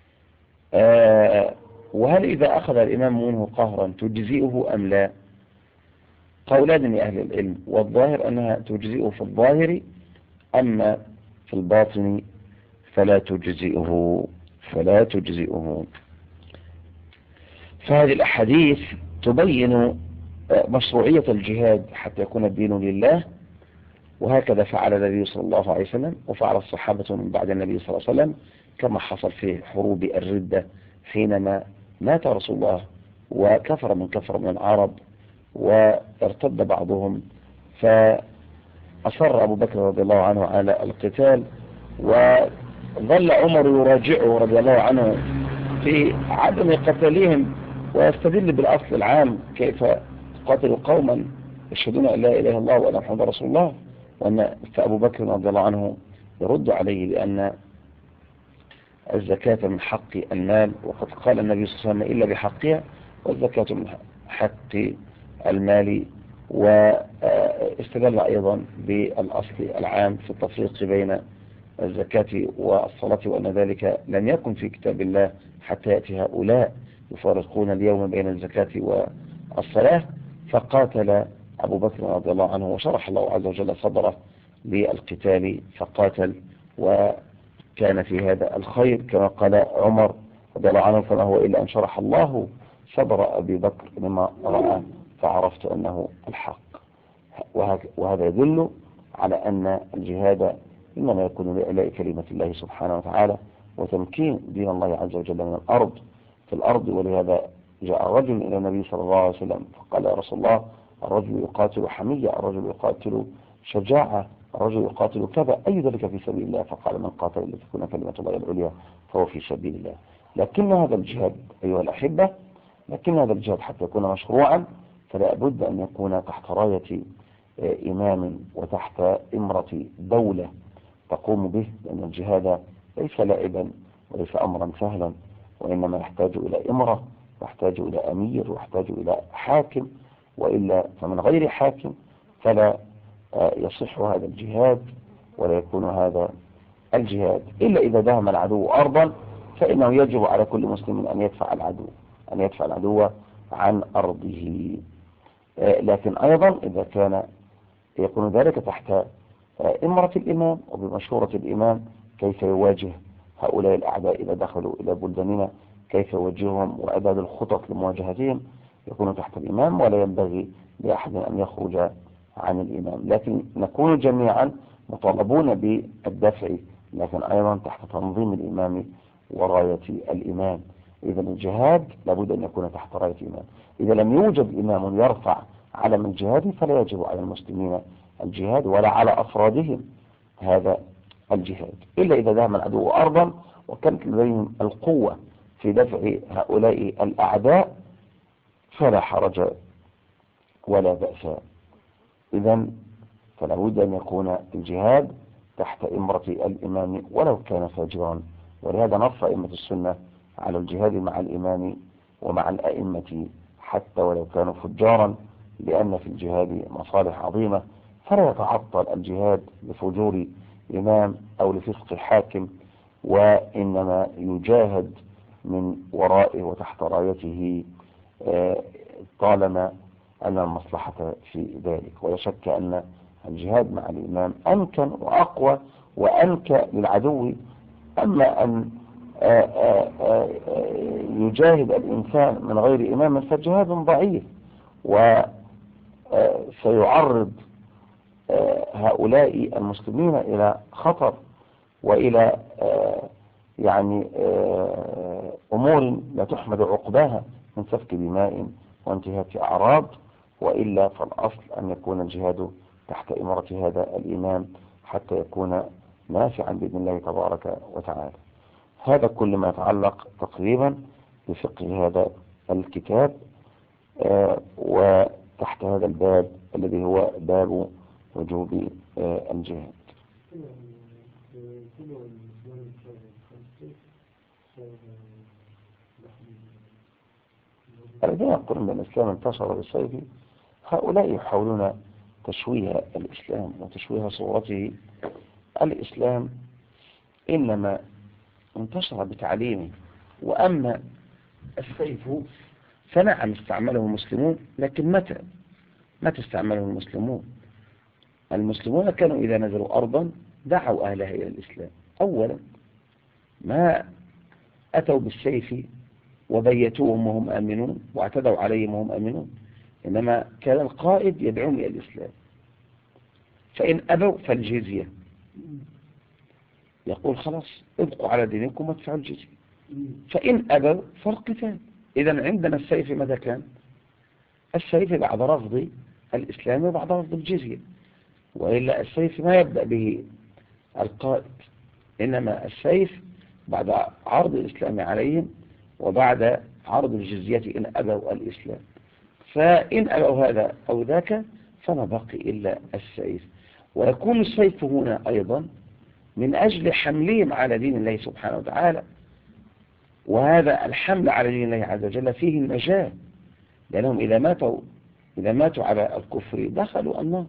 وهل إذا أخذ الإمام منه قهرا تجزئه أم لا؟ قولان لأهل العلم، والظاهر أنها تجزئه في الظاهر، أما في الباطن فلا تجزئه. فهذه الأحاديث تبين مشروعية الجهاد حتى يكون الدين لله، وهكذا فعل النبي صلى الله عليه وسلم وفعل الصحابة من بعد النبي صلى الله عليه وسلم، كما حصل في حروب الردة حينما مات رسول الله وكفر من العرب وارتد بعضهم، فأصر أبو بكر رضي الله عنه على القتال، وظل عمر يراجعه رضي الله عنه في عدم قتالهم ويستدل بالأصل العام: كيف قاتلوا قوما يشهدون أن لا إله إلا الله وأن محمد رسول الله. فأبو بكر رضي الله عنه يرد عليه لأن الزكاة من حق المال، وقد قال النبي صلى الله عليه وسلم: إلا بحقها، والزكاة من حق المال. واستدل أيضا بالأصل العام في التفريق بين الزكاة والصلاة، وأن ذلك لم يكن في كتاب الله حتى يأتي هؤلاء يفرقون اليوم بين الزكاة والصلاة. فقاتل أبو بكر رضي الله عنه وشرح الله عز وجل صدره للقتال فقاتل، وكان في هذا الخير كما قال عمر رضي الله عنه: فما هو إلا أن شرح الله صدر أبي بكر لما رأى فعرفت أنه الحق. وهذا يدل على أن الجهاد إنما يكون لإعلاء كلمة الله سبحانه وتعالى وتمكين دين الله عز وجل من في الأرض. ولهذا جاء الرجل إلى النبي صلى الله عليه وسلم فقال: يا رسول الله، الرجل يقاتل حمية، الرجل يقاتل شجاعة، الرجل يقاتل كذا، أي ذلك في سبيل الله؟ فقال: من قاتل لتكون كلمة الله العليا فهو في سبيل الله. لكن هذا الجهاد أيها الأحبة، حتى يكون مشروعا فلا بد أن يكون تحت راية إمام وتحت إمرة دولة تقوم به، لأن الجهاد ليس لعبا وليس أمرا سهلا، وإنما يحتاج إلى إمرة، ويحتاج إلى أمير، ويحتاج إلى حاكم، وإلا فمن غير حاكم فلا يصح هذا الجهاد ولا يكون هذا الجهاد. إلا إذا دهم العدو أرضا فإنه يجب على كل مسلم أن يدفع العدو عن أرضه. لكن أيضا إذا كان يكون ذلك تحت إمرة الإمام وبمشورة الإمام، كيف يواجه هؤلاء الأعداء إذا دخلوا إلى بلداننا، كيف يوجههم وإعداد الخطط لمواجهتهم، يكون تحت الإمام، ولا ينبغي لأحد أن يخرج عن الإمام. لكن نكون جميعا مطالبون بالدفع، لكن أيضا تحت تنظيم الإمام وراية الإمام. إذا الجهاد لابد أن يكون تحت راية الإمام. إذا لم يوجد إمام يرفع علم الجهاد فلا يجب على المسلمين الجهاد ولا على أفرادهم هذا الجهاد، إلا إذا دهم العدو أرضا وكانت لديهم القوة في دفع هؤلاء الأعداء فلا حرج ولا بأس. إذن فلا بد أن يكون الجهاد تحت إمرة الإمام ولو كان فاجرا. ولهذا نص أئمة السنة على الجهاد مع الإمام ومع الأئمة حتى ولو كانوا فجارا، لأن في الجهاد مصالح عظيمة، فلا يتعطل الجهاد لفجور إمام أو لفسق حاكم وإنما يجاهد من ورائه وتحت رايته طالما أن المصلحة في ذلك. ولا شك أن الجهاد مع الإمام أمكن وأقوى وأنكى للعدو. أما أن يجاهد الإنسان من غير إمام فجهاد ضعيف، وسيعرض هؤلاء المسلمين إلى خطر وإلى يعني أمور لا تحمد عقباها من سفك دماء وانتهاك أعراض. وإلا فالأصل أن يكون الجهاد تحت إمارة هذا الإمام حتى يكون نافعا بإذن الله تبارك وتعالى. هذا كل ما يتعلق تقريبا بفقه هذا الكتاب، وتحت هذا الباب الذي هو باب وجوب الجهاد. الذين يقولون أن الإسلام انتشر بالسيف هؤلاء يحاولون تشويه الإسلام وتشويه صورته. الإسلام إنما انتشر بتعليمه، وأما السيف فنعم استعمله المسلمون، لكن متى استعمله المسلمون؟ المسلمون كانوا إذا نزلوا أرضا دعوا أهلها إلى الإسلام أولا، ما أتوا بالسيف وبيتوهم وهم آمنون واعتدوا عليهم وهم آمنون، إنما كان القائد يدعوهم إلى الإسلام. فإن أبوا فالجزية، يقول خلاص ابقوا على دينكم وادفعوا الجزية. فإن أبوا فالقتال. إذا عندنا السيف ماذا كان؟ السيف بعد رفض الإسلام وبعد رفض الجزية، وإلا السيف ما يبدأ به القائد، إنما السيف بعد عرض الإسلام عليهم وبعد عرض الجزية إن أبوا الإسلام. فإن أبوا هذا أو ذاك فما بقي إلا السيف. ويكون السيف هنا أيضا من أجل حملهم على دين الله سبحانه وتعالى، وهذا الحمل على دين الله عز وجل فيه النجاة، لأنهم إذا ماتوا على الكفر دخلوا النار.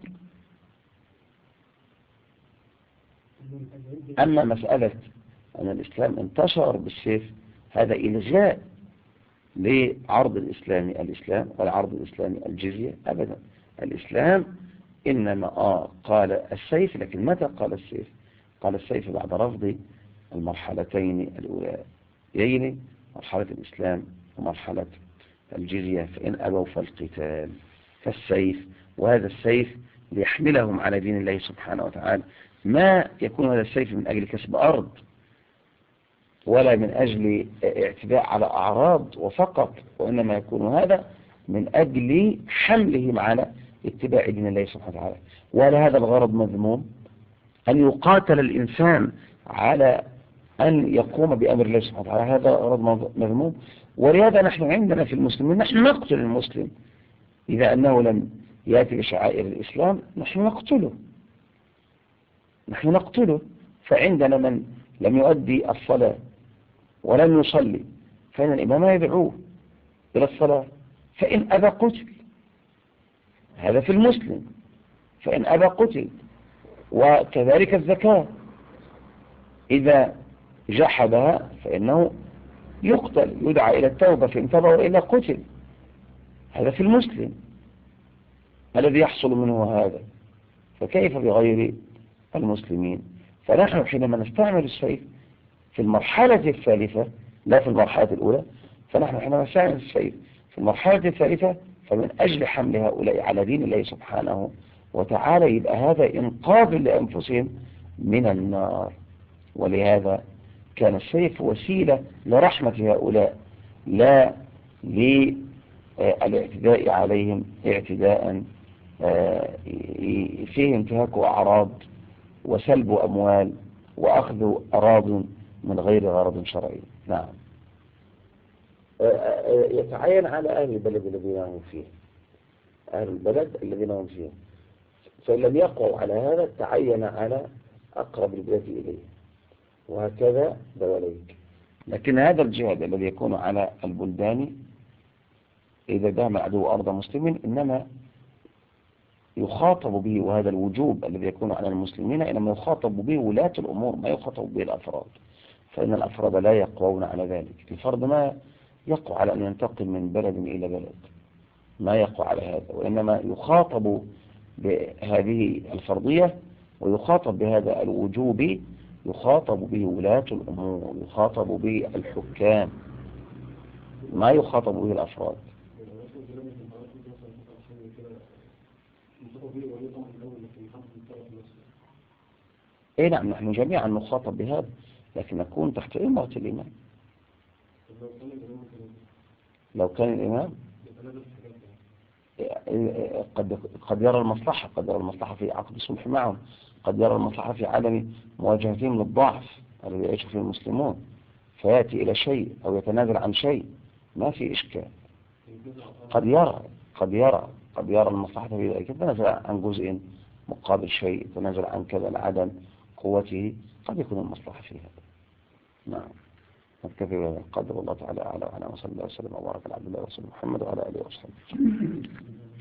أما مسألة أن الإسلام انتشر بالسيف هذا إلغاء لعرض الإسلام ولعرض الإسلام الجزية أبدا. الإسلام إنما قال السيف، لكن متى قال السيف؟ قال السيف بعد رفض المرحلتين الأوليين، مرحلة الإسلام ومرحلة الجزية. فإن أبوا فالقتال، فالسيف. وهذا السيف ليحملهم على دين الله سبحانه وتعالى. ما يكون هذا السيف من أجل كسب أرض ولا من أجل اعتداء على أعراض وفقط، وإنما يكون هذا من أجل حملهم على اتباع دين الله سبحانه وتعالى. ولا هذا الغرض مذموم أن يقاتل الإنسان على أن يقوم بأمر الله سبحانه وتعالى، هذا غرض مذموم. ولهذا نحن عندنا في المسلمين نحن نقتل المسلم إذا أنه لم يأتي بشعائر الإسلام، نحن نقتله. فعندنا من لم يؤدي الصلاة ولم يصلي فإن الإمام يدعوه إلى الصلاة، فإن أبى قتل. هذا في المسلم، فإن أبى قتل. وكذلك الزكاة إذا جحدها فإنه يقتل، يدعى إلى التوبة فإن تاب وإلا قتل. هذا في المسلم الذي يحصل منه هذا، فكيف بغير المسلمين؟ فنحن حينما نستعمل السيف في المرحلة الثالثة لا في المرحلة الأولى، فنحن حينما نستعمل السيف في المرحلة الثالثة فمن أجل حمل هؤلاء على دين الله سبحانه وتعالى، يبقى هذا إنقاذ لأنفسهم من النار. ولهذا كان السيف وسيلة لرحمة هؤلاء لا للاعتداء عليهم اعتداء فيه انتهاك أعراض وسلب أموال وأخذ أراض من غير غرض شرعي. نعم. يتعين على أهل البلد الذين هم فيه، أهل البلد الذين هم فيه، فإن لم يقعوا على هذا تعين على أقرب البلاد إليه، وهكذا دواليك. لكن هذا الجهاد الذي يكون على البلدان إذا دام عدو أرض مسلمين إنما يخاطب به، وهذا الوجوب الذي يكون على المسلمين إنما يخاطب به ولاة الأمور، ما يخاطب به الأفراد. فإن الأفراد لا يقوون على ذلك. الفرد ما يقوى على أن ينتقل من بلد إلى بلد، ما يقوى على هذا، وإنما يخاطب بهذه الفرضية ويخاطب بهذا الوجوب، يخاطب به ولاة الأمور، يخاطب به الحكام، ما يخاطب به الأفراد. اي نعم، نحن جميعا نخاطب بهذا، لكن نكون تحت إمرة الإمام. لو كان الإمام قد يرى المصلحة، قد يرى المصلحة في عقد الصلح معهم، قد يرى المصلحة في عدم مواجهتهم للضعف الذي يعيش فيه المسلمون، فيأتي إلى شيء أو يتنازل عن شيء، ما في إشكال. قد يرى المصلحة في ذلك، يتنازل عن جزء مقابل شيء، يتنازل عن كذا لعدم قوته، قد يكون المصلحة في هذا. نعم، نكتفي بهذا القدر، والله تعالى أعلم، وصلى الله وسلم وبارك على عبد الله ورسوله محمد وعلى آله وصحبه.